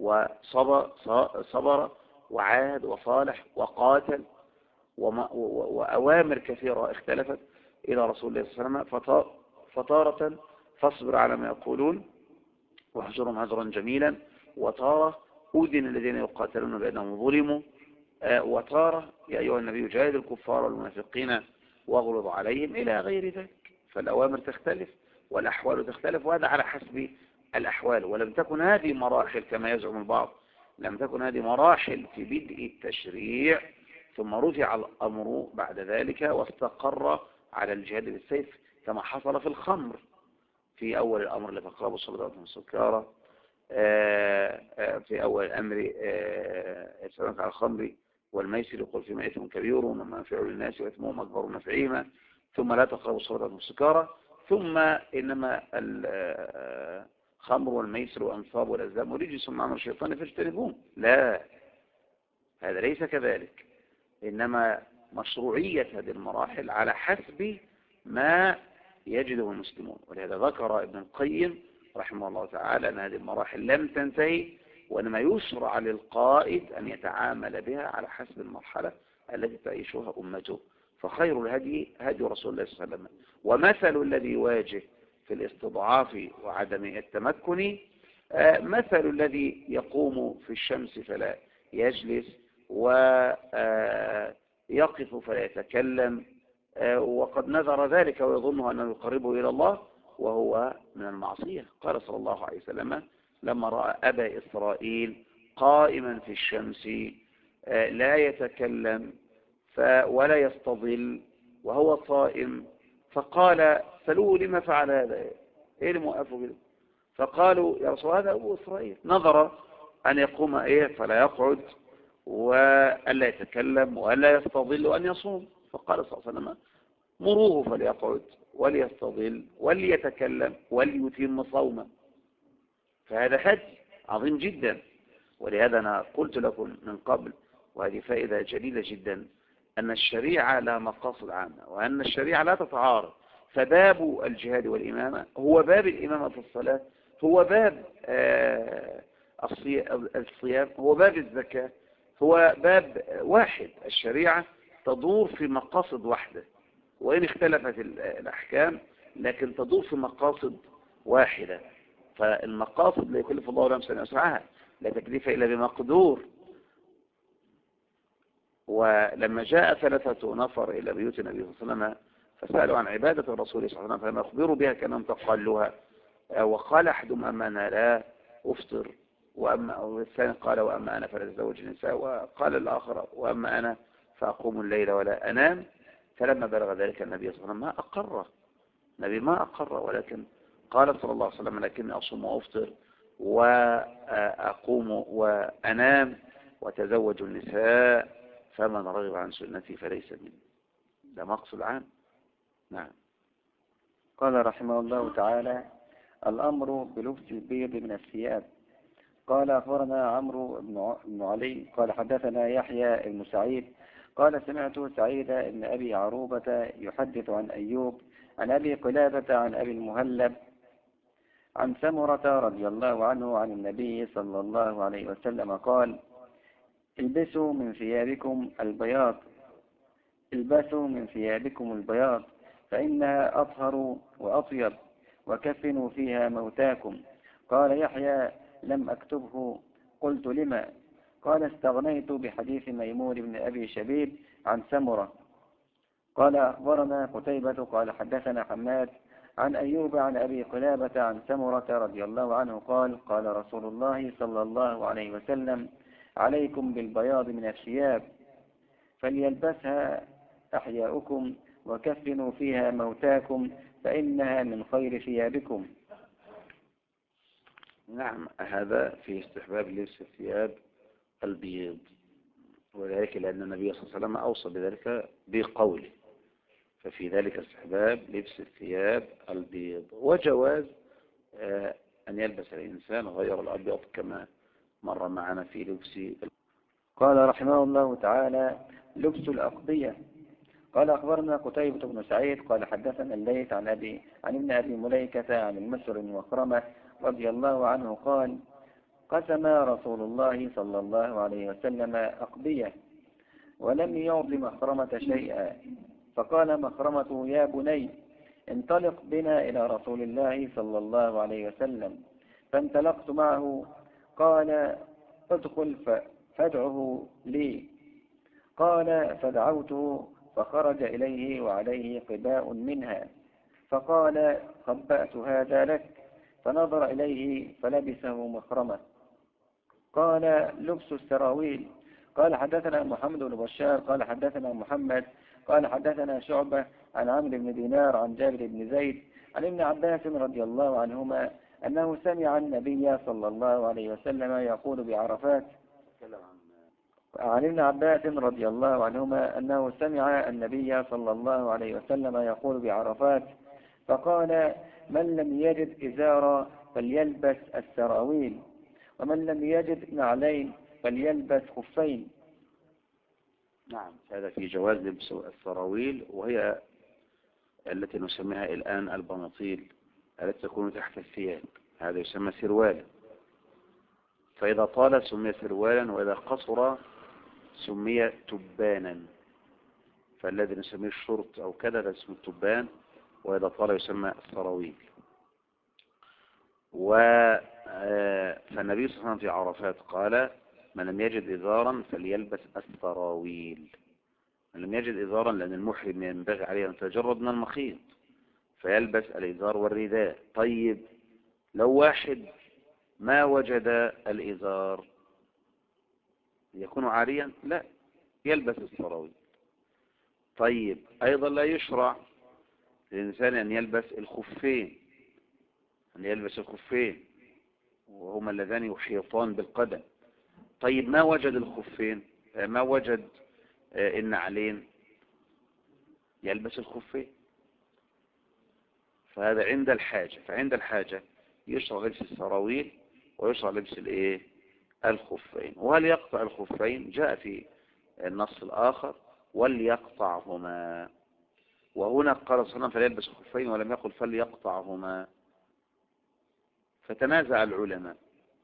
وصبر وعاهد وصالح وقاتل، وأوامر كثيرة اختلفت إلى رسول الله صلى الله عليه وسلم. فطارة فاصبر على ما يقولون واهجرهم هجرا جميلا، وتارة أذن الذين يقاتلون بأنهم ظلموا، وتارة يا أيها النبي جاهد الكفار والمنافقين واغلظ عليهم، إلى غير ذلك. فالأوامر تختلف والأحوال تختلف، وهذا على حسب الأحوال. ولم تكن هذه مراحل كما يزعم البعض، لم تكن هذه مراحل في بدء التشريع ثم رفع الأمر بعد ذلك واستقر على الجهاد بالسيف، كما حصل في الخمر في أول الأمر: لا تقربوا الصلاة وأنتم سكارى. في أول الأمر يسألونك على الخمر والميسر، يقول فيما إثم كبير ومنافع للناس وإثمهم أكبر من نفعهما، ثم لا تقربوا الصلاة وأنتم سكارى، ثم إنما الخمر والميسر والأنصاب والأزلام رجس من عمل الشيطان فاجتنبوه. لا، هذا ليس كذلك، إنما مشروعية هذه المراحل على حسب ما يجده المسلمون. ولهذا ذكر ابن القيم رحمه الله تعالى أن هذه المراحل لم تنتهي وإنما يشرع للقائد أن يتعامل بها على حسب المرحلة التي تعيشها أمته. فخير الهدي هدي رسول الله صلى الله عليه وسلم. ومثل الذي يواجه في الاستضعاف وعدم التمكن مثل الذي يقوم في الشمس فلا يجلس ويقف فلا يتكلم وقد نذر ذلك ويظن أنه يقربه إلى الله وهو من المعصية. قال صلى الله عليه وسلم لما رأى أبا إسرائيل قائما في الشمس لا يتكلم ولا يستظل وهو صائم فقال سألوه لما فعل هذا، ايه اللي موقفه كده؟ فقالوا يا رسول هذا أبو إسرائيل نظر أن يقوم فلا يقعد وألا يتكلم وألا يستظل وأن يصوم. فقال صلى الله عليه وسلم مروه فليقعد وليستظل وليتكلم وليتم صومه. فهذا هدي عظيم جدا. ولهذا أنا قلت لكم من قبل وهذه فائدة جليلة جدا أن الشريعة لها مقاصد عامة وأن الشريعة لا تتعارض. فباب الجهاد والإمامة هو باب الإمامة في الصلاة، هو باب الصيام، هو باب الزكاة، هو باب واحد. الشريعة تدور في مقاصد واحدة وإن اختلفت الأحكام لكن تدور في مقاصد واحدة. فالمقاصد لا يكلف الله نفسا إلا وسعها لا تكليف إلا بمقدور. ولما جاء 3 نفر إلى بيوت النبي صلى الله عليه وسلم فسألوا عن عبادة الرسول صلى الله عليه وسلم فلم يخبروا بها كأنهم تقلوها وقال أحدهم أما أنا لا أفطر والثاني قال وأما أنا فلا أتزوج النساء وقال الآخر وأما أنا فأقوم الليل ولا أنام. فلما بلغ ذلك النبي صلى الله عليه وسلم ما أقره، النبي ما أقره ولكن قال صلى الله عليه وسلم لكني أصوم وأفطر وأقوم وأنام وتزوج النساء فمن رغب عن سنتي فليس مني. ده مقصد عام. نعم. قال رحمه الله تعالى الأمر بلبس البيض من الثياب. قال أخبرنا عمرو بن علي قال حدثنا يحيى بن سعيد قال سمعت سعيد بن أبي عروبة يحدث عن أيوب عن أبي قلابة عن أبي المهلب عن سمرة رضي الله عنه عن النبي صلى الله عليه وسلم قال البسوا من ثيابكم البياض البسوا من ثيابكم البياض فإنها أطهر وأطيب وكفنوا فيها موتاكم. قال يحيى لم أكتبه. قلت لما؟ قال استغنيت بحديث ميمون بن أبي شبيب عن سمرة. قال أخبرنا قتيبة قال حدثنا حماد عن أيوب عن أبي قلابة عن سمرة رضي الله عنه قال قال رسول الله صلى الله عليه وسلم عليكم بالبياض من الثياب فليلبسها أحياؤكم وكفنوا فيها موتاكم فإنها من خير ثيابكم. نعم. هذا في استحباب لبس الثياب البيض وذلك لأن النبي صلى الله عليه وسلم أوصى بذلك بقوله ففي ذلك استحباب لبس الثياب البيض وجواز أن يلبس الإنسان غير الأبيض كما مر معنا في لبس. قال رحمه الله تعالى لبس الأقضية. قال أخبرنا قتيبة بن سعيد قال حدثنا الليث عن ابن أبي مليكة عن المسر وخرمة رضي الله عنه قال قسم رسول الله صلى الله عليه وسلم أقضية ولم يعط مخرمة شيئا فقال مخرمة يا بني انطلق بنا إلى رسول الله صلى الله عليه وسلم فانطلقت معه. قال ادخل فادعه لي. قال فدعوته فخرج إليه وعليه قباء منها فقال خبأت هذا لك فنظر إليه فلبسه مخرمة. قال لبس السراويل. قال حدثنا محمد بن بشار قال حدثنا محمد قال حدثنا شعبة عن عمرو بن دينار عن جابر بن زيد عن ابن عباس رضي الله عنهما أنه سمع النبي صلى الله عليه وسلم يقول بعرفات عن ابن عباس رضي الله عنهما أنه سمع النبي صلى الله عليه وسلم يقول بعرفات فقال من لم يجد إزارا فليلبس السراويل ومن لم يجد نعلين فليلبس خفين. نعم. هذا في جواز لبس السراويل وهي التي نسميها الآن البناطيل التي تكون تحت الثياب هذا يسمى سروالا. فإذا طال سمي سروالا، وإذا قصر سمي تبانا. فالذي نسميه الشرط أو كذا ده اسمه التبان، وإذا طال يسمى السراويل. فالنبي صلى الله عليه وسلم في عرفات قال: من لم يجد إزارا فليلبس السراويل. من لم يجد إزارا، لأن المحرم ينبغي عليه أن يتجرد من المخيط، فيلبس الإزار والرداء. طيب لو واحد ما وجد الإزار يكون عاريا؟ لا، يلبس السراويل. طيب أيضا لا يشرع للإنسان أن يلبس الخفين، وهما اللذان يحيطان بالقدم. طيب ما وجد الخفين، ما وجد النعلين، يلبس الخفين. فهذا عند الحاجة. فعند الحاجة يشرع لبس السراويل ويشرع لبس الخفين. وهل يقطع الخفين؟ جاء في النص الآخر: وليقطعهما. وهنا قال صلى الله عليه وسلم فليلبس الخفين، ولم يقل فليقطعهما. فتنازع العلماء: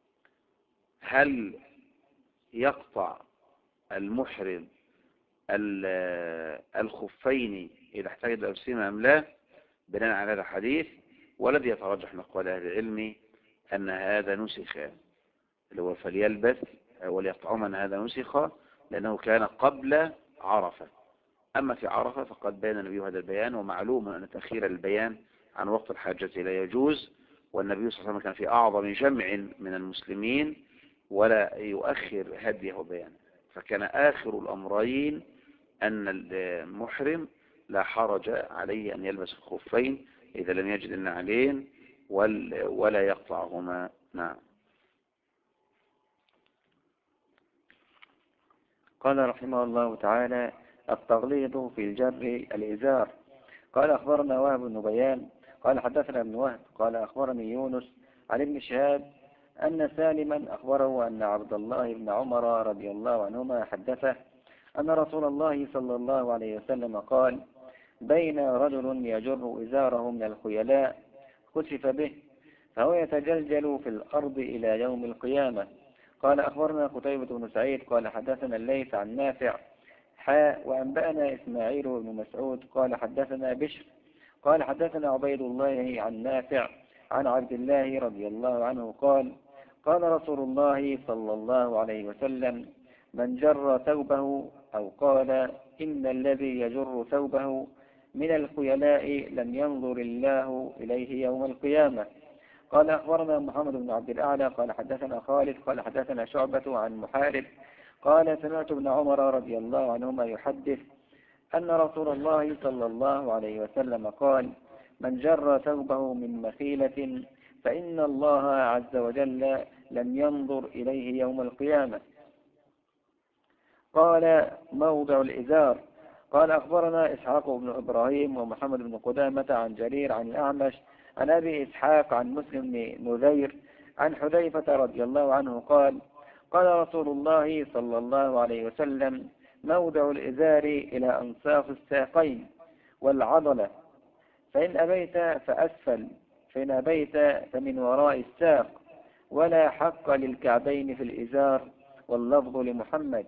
هل يقطع المحرم الخفين إذا احتاج إلى لبسهما أم لا، بناء على هذا الحديث؟ والذي يترجح من أقوال أهل العلم أن هذا نسخ، اللي هو فليلبس وليقطعهما، أن هذا نسخ لأنه كان قبل عرفة. أما في عرفة فقد بين النبي هذا البيان، ومعلوم أن تأخير البيان عن وقت الحاجة لا يجوز، والنبي صلى الله عليه وسلم كان في أعظم جمع من المسلمين ولا يؤخر هديه وبيانه. فكان آخر الأمرين أن المحرم لا حرج عليه أن يلبس الخفين إذا لم يجد النعلين ولا يقطعهما. نعم. قال رحمه الله تعالى: التغليظ في الجر الإزار. قال أخبرنا وهب بن بيان قال حدثنا ابن وهب قال أخبرني يونس عن ابن شهاب أن سالما أخبره أن عبد الله بن عمر رضي الله عنهما حدثه أن رسول الله صلى الله عليه وسلم قال: بين رجل يجر إزاره من الخيلاء خسف به فهو يتجلجل في الأرض إلى يوم القيامة. قال أخبرنا قتيبة بن سعيد قال حدثنا الليث عن نافع وأنبأنا إسماعيل بن مسعود قال حدثنا بشر قال حدثنا عبيد الله عن نافع عن عبد الله رضي الله عنه قال: قال رسول الله صلى الله عليه وسلم: من جر ثوبه، أو قال: إن الذي يجر ثوبه من الخيلاء لم ينظر الله إليه يوم القيامة. قال أخبرنا محمد بن عبد الأعلى قال حدثنا خالد قال حدثنا شعبة عن محارب قال: سمعت ابن عمر رضي الله عنهما يحدث أن رسول الله صلى الله عليه وسلم قال: من جر ثوبه من مخيلة فإن الله عز وجل لم ينظر إليه يوم القيامة. قال: موضع الإزار. قال أخبرنا إسحاق بن إبراهيم ومحمد بن قدامة عن جرير عن الأعمش عن أبي إسحاق عن مسلم بن نذير عن حذيفة رضي الله عنه قال: قال رسول الله صلى الله عليه وسلم: موضع الإزار إلى أنصاف الساقين والعضلة، فإن أبيت فأسفل، فإن أبيت فمن وراء الساق، ولا حق للكعبين في الإزار، واللفظ لمحمد.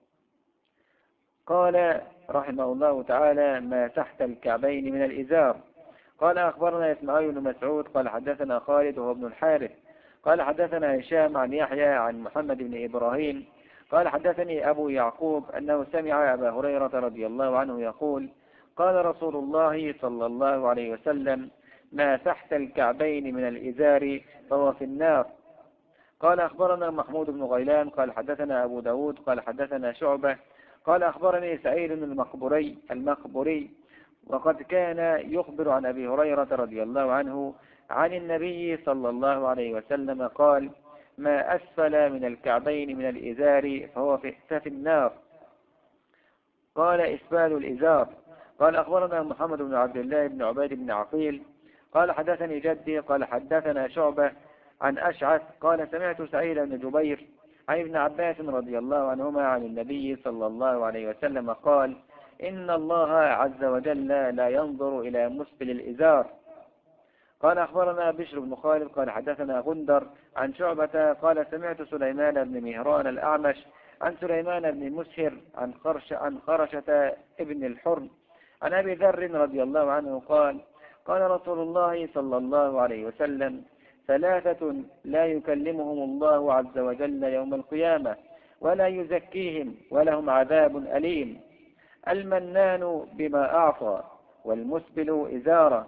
قال رحمه الله تعالى: ما تحت الكعبين من الإزار. قال أخبرنا إسماعيل بن مسعود قال حدثنا خالد وهو ابن الحارث قال حدثنا هشام عن يحيى عن محمد بن إبراهيم قال حدثني أبو يعقوب أنه سمع أبا هريرة رضي الله عنه يقول: قال رسول الله صلى الله عليه وسلم: ما تحت الكعبين من الإزار فهو في النار. قال أخبرنا محمود بن غيلان قال حدثنا أبو داود قال حدثنا شعبة قال أخبرني سعيد المقبري وقد كان يخبر عن أبي هريرة رضي الله عنه عن النبي صلى الله عليه وسلم قال: ما أسفل من الكعبين من الإزار فهو في النار. قال: إسبال الإزار. قال أخبرنا محمد بن عبد الله بن عبيد بن عقيل قال حدثني جدي قال حدثنا شعبة عن أشعث قال: سمعت سعيد بن جبير عن ابن عباس رضي الله عنهما عن النبي صلى الله عليه وسلم قال: إن الله عز وجل لا ينظر إلى مسبل الإزار. قال أخبرنا بشر بن خالد قال حدثنا غندر عن شعبة قال سمعت سليمان بن مهران الأعمش عن سليمان بن مسهر عن خرشة ابن الحرم عن أبي ذر رضي الله عنه قال قال رسول الله صلى الله عليه وسلم ثلاثة لا يكلمهم الله عز وجل يوم القيامة ولا يزكيهم ولهم عذاب أليم: المنان بما أعطى، والمسبل إزاره،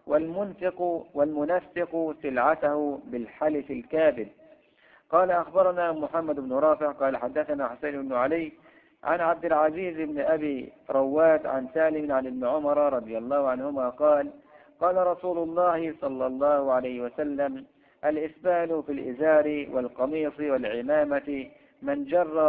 والمنفق سلعته بالحلف الكاذب. قال أخبرنا محمد بن رافع قال حدثنا حسين بن علي عن عبد العزيز بن أبي رواد عن سالم عن ابن عمر رضي الله عنهما قال قال رسول الله صلى الله عليه وسلم: الإسبال في الإزار والقميص والعمامة من جر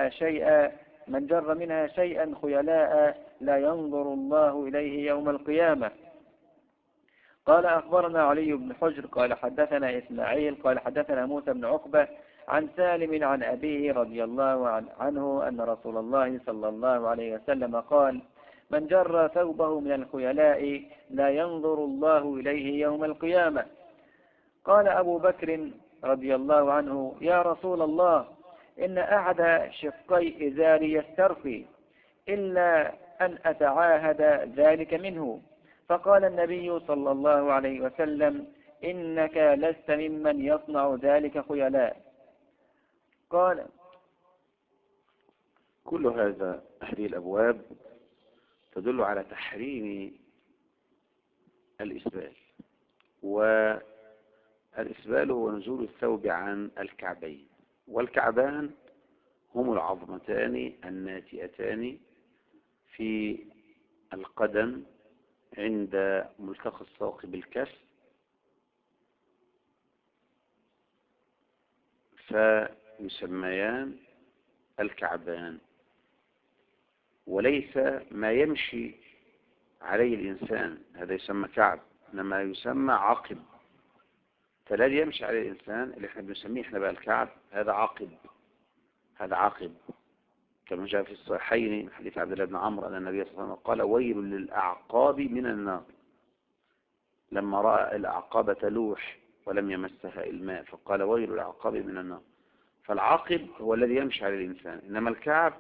منها شيئا خيلاء لا ينظر الله إليه يوم القيامة. قال أخبرنا علي بن حجر قال حدثنا إسماعيل قال حدثنا موسى بن عقبة عن سالم عن أبيه رضي الله عنه أن رسول الله صلى الله عليه وسلم قال: من جر ثوبه من الخيلاء لا ينظر الله إليه يوم القيامة. قال أبو بكر رضي الله عنه: يا رسول الله، إن أحد شقي إزاري يسترخي إلا أن أتعاهد ذلك منه. فقال النبي صلى الله عليه وسلم: إنك لست ممن يصنع ذلك خيلاء. قال: كل هذه الأبواب تدل على تحريم الإسبال، والإسبال هو نزول الثوب عن الكعبين، والكعبان هم العظمتان الناتئتان في القدم عند ملتقى الساق بالكف، فيسميان الكعبان، وليس ما يمشي عليه الإنسان هذا يسمى كعب، إنما يسمى عقب. فالذي يمشي عليه الإنسان اللي احنا بنسميه احنا بقى الكعب هذا عقب، هذا عقب، كما جاء في الصحيحين من حديث عبد الله بن عمرو أن النبي صلى الله عليه وسلم قال: ويل للأعقاب من النار، لما رأى الأعقاب تلوح ولم يمسها الماء فقال: ويل للأعقاب من النار. فالعاقب هو الذي يمشي على الإنسان، إنما الكعب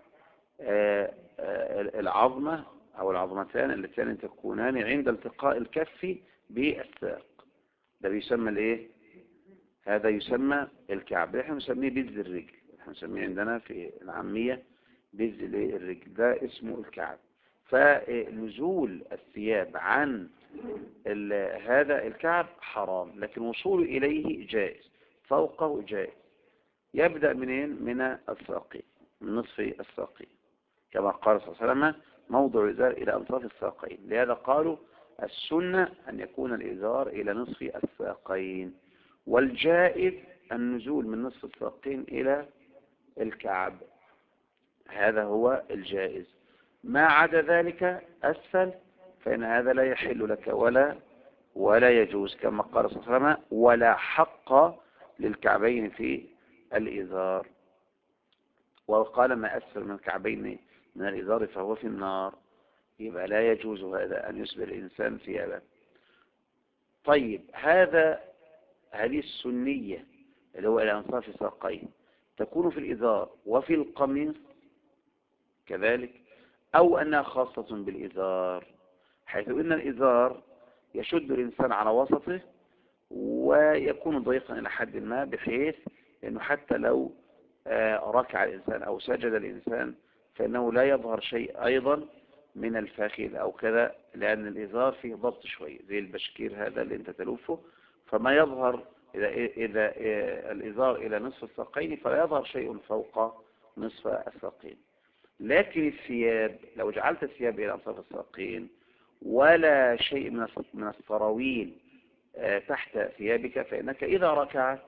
العظمة أو العظمتان اللتان تكونان عند التقاء الكف بالساق، ده بيسمى الايه؟ هذا يسمى الكعب. احنا نسميه بز الرجل، احنا نسميه عندنا في العامية بز الرجل، ده اسمه الكعب. فنزول الثياب عن هذا الكعب حرام، لكن وصوله إليه جائز، فوقه جائز. يبدأ منين؟ من الساقين، من نصف الساقين، كما قال صلى الله عليه وسلم: موضع الإزار إلى أنصاف الساقين. لهذا قالوا السنة أن يكون الإزار إلى نصف الساقين، والجائز النزول من نصف الساقين إلى الكعب، هذا هو الجائز. ما عدا ذلك أسفل فإن هذا لا يحل لك ولا يجوز، كما قال صلى الله عليه وسلم: ولا حق للكعبين في الإزار. وقال: ما أسفل من الكعبين من الإزار فهو في النار. يبقى لا يجوز هذا أن يسبل الإنسان ثيابه. طيب، هذه السنية اللي هو إلى أنصاف الساقين تكون في الإزار وفي القميص كذلك، أو أنها خاصة بالإزار، حيث إن الإزار يشد الإنسان على وسطه ويكون ضيقا إلى حد ما، بحيث أنه حتى لو ركع الإنسان أو سجد الإنسان فإنه لا يظهر شيء أيضا من الفخذ أو كذا، لأن الإزار فيه ضبط شوية زي البشكير هذا اللي أنت تلوفه، فما يظهر إذا الإزار إلى نصف الساقين فلا يظهر شيء فوق نصف الساقين. لكن الثياب لو جعلت الثياب إلى أنصاف الساقين ولا شيء من السراويل تحت ثيابك، فإنك إذا ركعت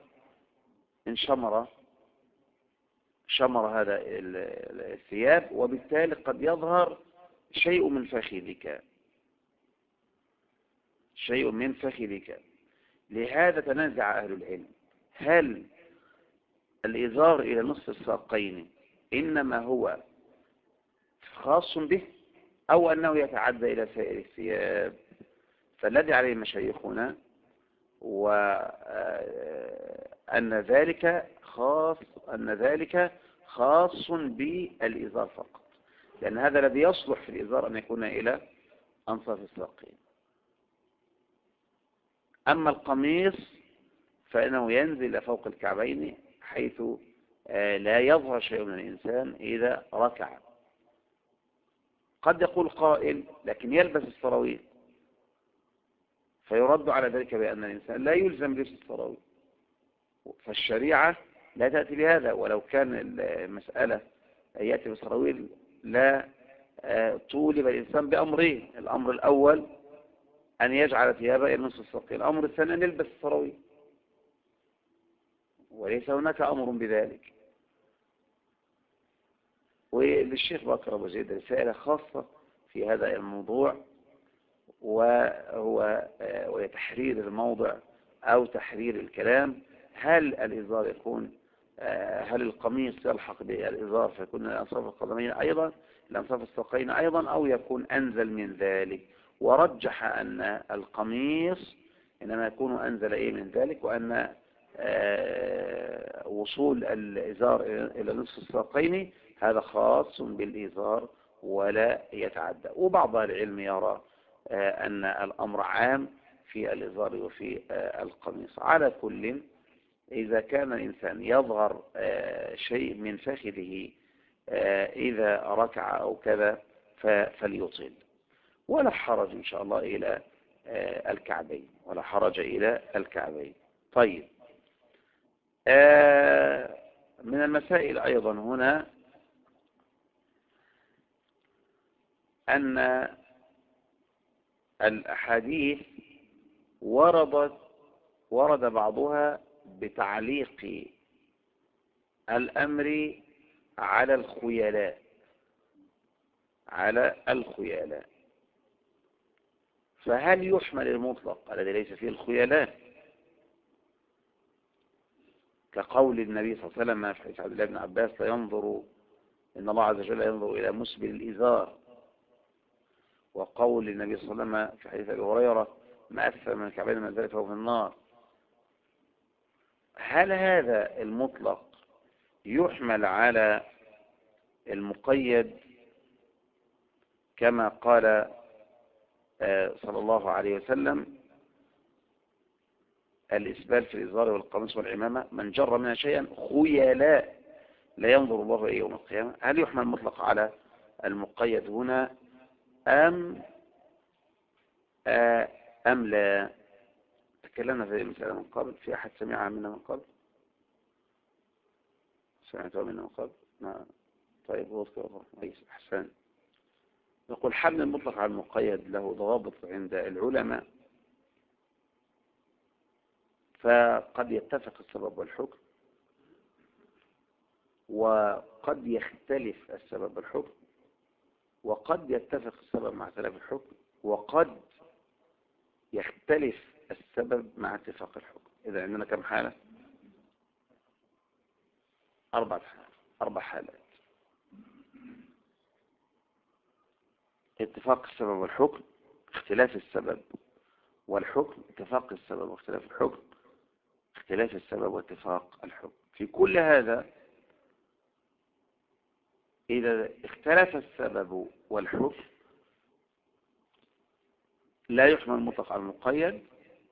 شمر هذا الثياب، وبالتالي قد يظهر شيء من فخذك. لهذا تنازع أهل العلم: هل الإزار إلى نصف الساقين إنما هو خاص به أو أنه يتعدى إلى سائر الثياب؟ فالذي عليه مشايخنا وأن ذلك خاص بالإزار فقط، لأن هذا الذي يصلح في الإزار أن يكون إلى أنصاف الساقين. أما القميص فإنه ينزل فوق الكعبين، حيث لا يظهر شيء من الإنسان إذا ركع. قد يقول قائل لكن يلبس السراويل، فيرد على ذلك بأن الإنسان لا يلزم لبس السراويل، فالشريعة لا تأتي بهذا. ولو كان المسألة يأتي بسراويل لا طولب الإنسان بأمرين: الأمر الأول أن يجعل ثيابه إلى نصف الساقين، الأمر الثاني أن يلبس السراويل، وليس هناك أمر بذلك. وللشيخ بكر أبو زيد رسالة خاصة في هذا الموضوع، وهي تحرير الموضع أو تحرير الكلام. هل الإزار يكون هل القميص يلحق بالإزار فيكون الأنصاف القدمين أيضا، الأنصاف الساقين أيضا، أو يكون أنزل من ذلك؟ ورجح أن القميص إنما يكون أنزل من ذلك، وأن وصول الإزار إلى نصف الساقين هذا خاص بالإزار ولا يتعدى. وبعض العلم يرى أن الأمر عام في الإزار وفي القميص. على كل، إذا كان الإنسان يظهر شيء من فخذه إذا ركع أو كذا فليطيل، ولا حرج إن شاء الله إلى الكعبين، ولا حرج إلى الكعبين. طيب، من المسائل أيضا هنا أن الأحاديث ورد بعضها بتعليق الأمر على الخيلاء، فهل يحمل المطلق الذي ليس فيه الخيلاء، كقول النبي صلى الله عليه وسلم في حديث عبد الله بن عباس: لا ينظر إن الله عز وجل ينظر إلى مسبل الإزار، وقول النبي صلى الله عليه وسلم في حديث أبي هريرة: ما أكثر من الكعبين من ذلك فهو في النار. هل هذا المطلق يحمل على المقيد كما قال صلى الله عليه وسلم: الإسبال في الإزار والقميص والعمامة من جر منها شيئا خيلاء لا ينظر الله إليه يوم القيامة؟ هل يحمل المطلق على المقيد هنا أم لا؟ تكلمنا في المسألة من قبل. في أحد سمعها منا من قبل؟ سمعتها منا من قبل؟ نعم. طيب، أحسن. نقول حمل المطلق على المقيد له ضوابط عند العلماء، فقد يتفق السبب والحكم، وقد يختلف السبب والحكم، وقد يتفق السبب مع اختلاف الحكم، وقد يختلف السبب مع اتفاق الحكم. إذا عندنا كم حالة؟ 4 حالات: اتفاق السبب والحكم، اختلاف السبب والحكم، اتفاق السبب واختلاف الحكم، اختلاف السبب واتفاق الحكم. في كل هذا إذا اختلف السبب والحكم لا يحمل المطلق على المقيد،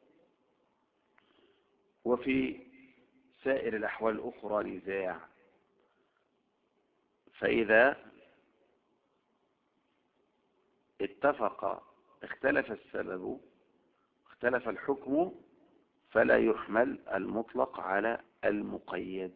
وفي سائر الأحوال الأخرى نزاع. فإذا اختلف السبب اختلف الحكم فلا يحمل المطلق على المقيد،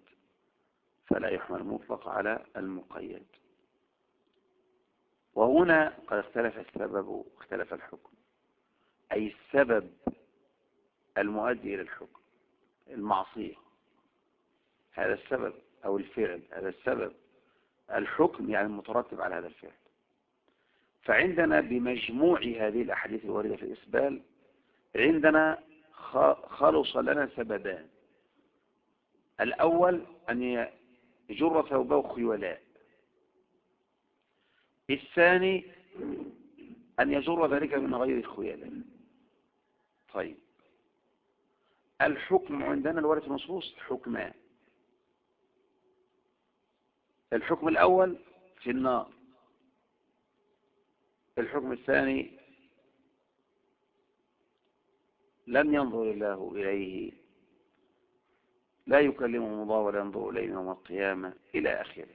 وهنا قد اختلف السبب واختلف الحكم، أي السبب المؤدي إلى الحكم، المعصية هذا السبب، أو الفعل هذا السبب، الحكم يعني المترتب على هذا الفعل. فعندنا بمجموع هذه الأحاديث الواردة في الإسبال عندنا خلص لنا سببان: الأول أن يجر ثوبه خيلاء، الثاني أن يجر ذلك من غير خيلاء. طيب، الحكم عندنا الوارد في النصوص حكمان. الحكم الأول في النار، الحكم الثاني لن ينظر الله إليه، لا يكلمهم الله ولا ينظر إليه يوم القيامة إلى آخره.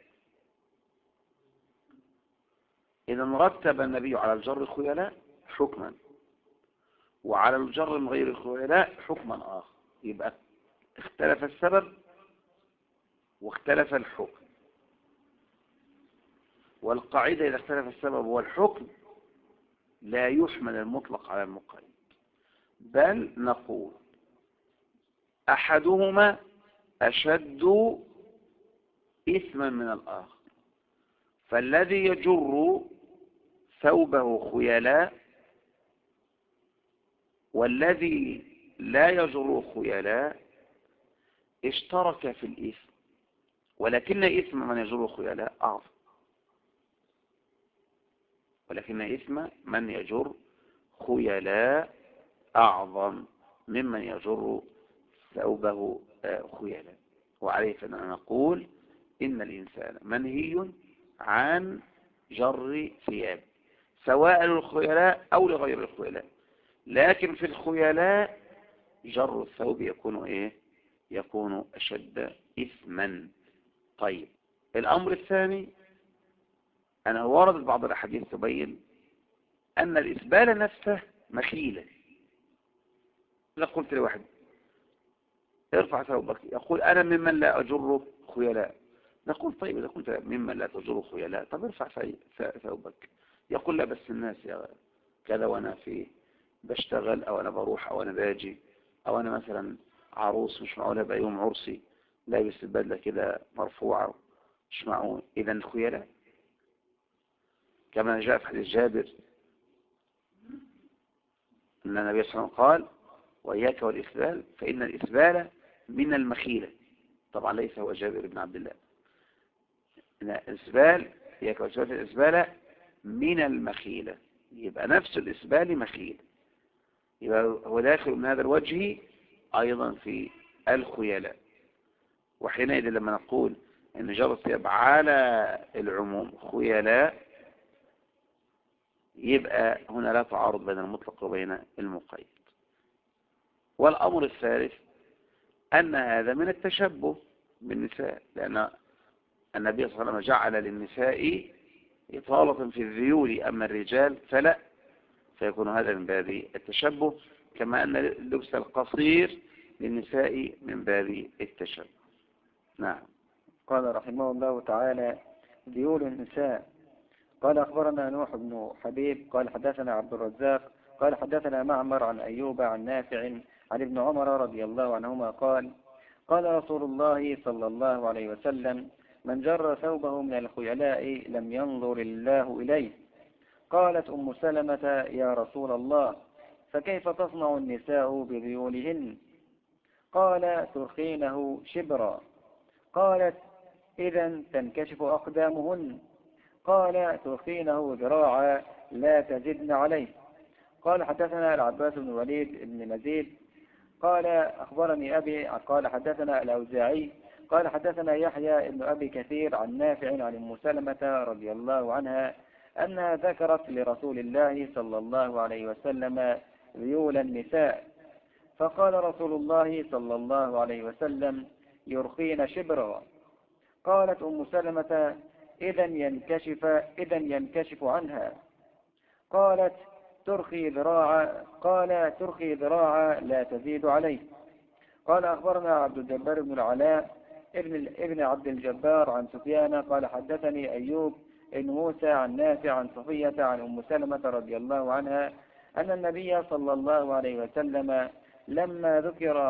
إذا رتب النبي على الجر الخيلاء حكما، وعلى الجر من غير الخيلاء حكما آخر. يبقى اختلف السبب واختلف الحكم. والقاعدة إذا اختلف السبب والحكم لا يحمل المطلق على المقيد، بل نقول أحدهما أشد إثما من الآخر، فالذي يجر ثوبه خيلاء والذي لا يجر خيلاء اشترك في الإثم، ولكن إثم من يجر خيلاء أعظم، ولكن إثم من يجر خيلاء أعظم ممن يجر ثوبه خيلاء. وعليه فإننا نقول إن الإنسان منهي عن جر ثياب، سواء للخيلاء أو لغير الخيلاء، لكن في الخيلاء جر الثوب يكون إيه؟ يكون أشد إثما. طيب، الأمر الثاني أنا وردت بعض الأحاديث تبين أن الإسبال نفسه مخيلة. إذا قلت لواحد ارفع ثوبك يقول أنا ممن لا أجر خيلاء، نقول طيب إذا كنت ممن لا تجر خيلاء طب ارفع ثوبك. يقول لا بس الناس كذا، وأنا بشتغل أو أنا بروح أو أنا باجي، أو أنا مثلا عروس مش معقول أبقى يوم عرسي لابس البدلة كده مرفوعة، مش معقول. إذا الخيلاء كما جاء في حديث جابر أن النبي صلى الله عليه وسلم قال وإياك والإسبال فإن الإسبال من المخيلة. طبعا ليس هو جابر بن عبد الله. إن الإسبال إياك والإسبال، الإسبال من المخيلة، يبقى نفس الإسبال مخيل، يبقى هو داخل من هذا الوجه أيضا في الخيلاء. وحينئذ لما نقول أن جر الثياب على العموم خيلاء يبقى هنا لا تعارض بين المطلق وبين المقيد. والأمر الثالث أن هذا من التشبه بالنساء، لأن النبي صلى الله عليه وسلم جعل للنساء إطالة في الذيول أما الرجال فلا، فيكون هذا من باب التشبه، كما أن اللبس القصير للنساء من باب التشبه. نعم. قال رحمه الله تعالى: ذيول النساء. قال أخبرنا نوح بن حبيب قال حدثنا عبد الرزاق قال حدثنا معمر عن أيوب عن نافع عن ابن عمر رضي الله عنهما قال: قال رسول الله صلى الله عليه وسلم: من جر ثوبه من الخيلاء لم ينظر الله إليه. قالت أم سلمة: يا رسول الله، فكيف تصنع النساء بذيولهن؟ قال: ترخينه شبرا. قالت: إذا تنكشف أقدامهن. قال: ترخينه ذراعا لا تزدن عليه. قال حدثنا العباس بن وليد بن مزيد قال أخبرني أبي قال حدثنا الأوزاعي قال حدثنا يحيى بن أبي كثير عن نافع عن أم سلمة رضي الله عنها أنها ذكرت لرسول الله صلى الله عليه وسلم ذيول النساء، فقال رسول الله صلى الله عليه وسلم: يرخين شبرا. قالت أم سلمة: إذا ينكشف عنها. قالت: ترخي ذراعا لا تزيد عليه. قال أخبرنا عبد الجبار بن العلاء ابن عبد الجبار عن سفيان قال حدثني أيوب بن موسى عن نافع عن صفية عن أم سلمة رضي الله عنها أن النبي صلى الله عليه وسلم لما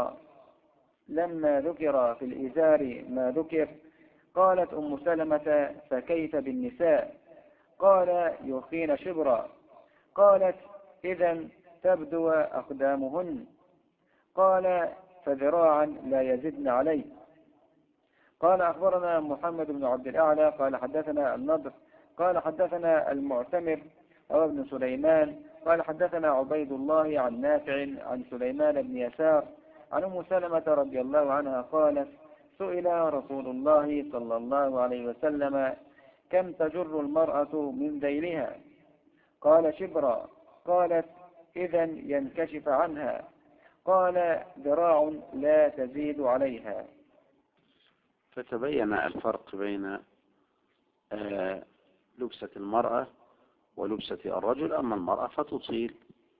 ذكر في الإزار ما ذكر قالت أم سلمة: فكيف بالنساء؟ قال: يرخين شبرا. قالت: إذا تبدو أقدامهن. قال: فذراعا لا يزدن عليه. قال أخبرنا محمد بن عبد الأعلى قال حدثنا النضر قال حدثنا المعتمر هو ابن سليمان قال حدثنا عبيد الله عن نافع عن سليمان بن يسار عن أم سلمة رضي الله عنها قالت: سئل رسول الله صلى الله عليه وسلم: كم تجر المرأة من ذيلها؟ قال: شبرا. قالت: إذا ينكشف عنها. قال: ذراع لا تزيد عليها. فتبين الفرق بين لبسة المرأة ولبسة الرجل. أما المرأة فتطيل،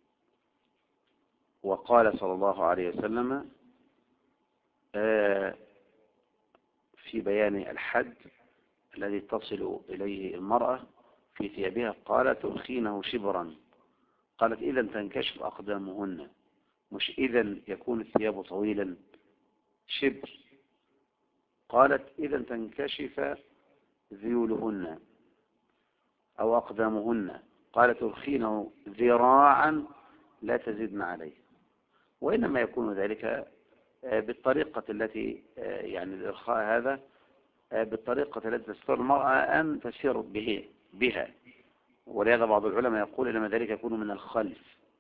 وقال صلى الله عليه وسلم في بيان الحد الذي تصل إليه المرأة في ثيابها، قال: ترخينه شبرا. قالت: إذا تنكشف أقدامهن، مش إذا يكون الثياب طويلا، شبر. قالت: إذا تنكشف ذيولهن أو أقدامهن. قالت: ترخينه ذراعا لا تزدن عليه. وإنما يكون ذلك بالطريقة التي يعني الإرخاء هذا بالطريقة التي تستطيع المرأة أن تسير بها. ولهذا بعض العلماء يقول إنما ذلك يكون من الخلف،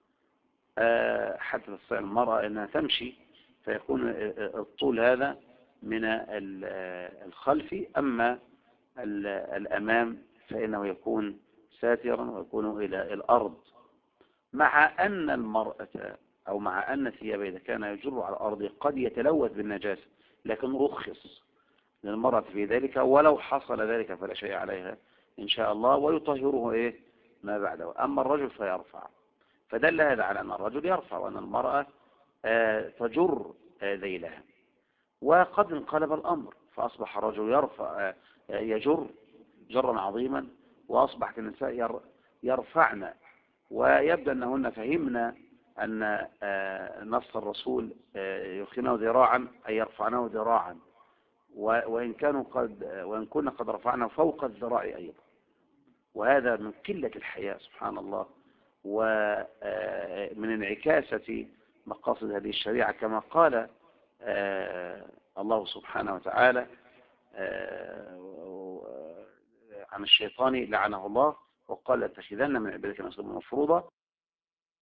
حتى تستطيع المرأة أنها تمشي، فيكون الطول هذا من الخلف. أما الأمام فإنه يكون ساترا ويكون إلى الأرض، مع أن المرأة أو مع أن الثياب إذا كان يجر على الأرض قد يتلوث بالنجاسة، لكن رخص للمرأة في ذلك، ولو حصل ذلك فلا شيء عليها إن شاء الله، ويطهره ما بعده. أما الرجل فيرفع، فدل هذا على أن الرجل يرفع وأن المرأة تجر ذيلها. وقد انقلب الأمر فأصبح الرجل يرفع يجر جرا عظيما، وأصبحت النساء يرفعن. ويبدو أنهن فهمنا أن نص الرسول يرخينه ذراعا أي يرفعنه ذراعا، وإن كنا قد رفعنا فوق الذراع أيضا. وهذا من قلة الحياء سبحان الله، ومن انعكاسة مقاصد هذه الشريعة، كما قال الله سبحانه وتعالى عن الشيطان لعنه الله وقال: لأتخذن من عبادك نصيبا مفروضا.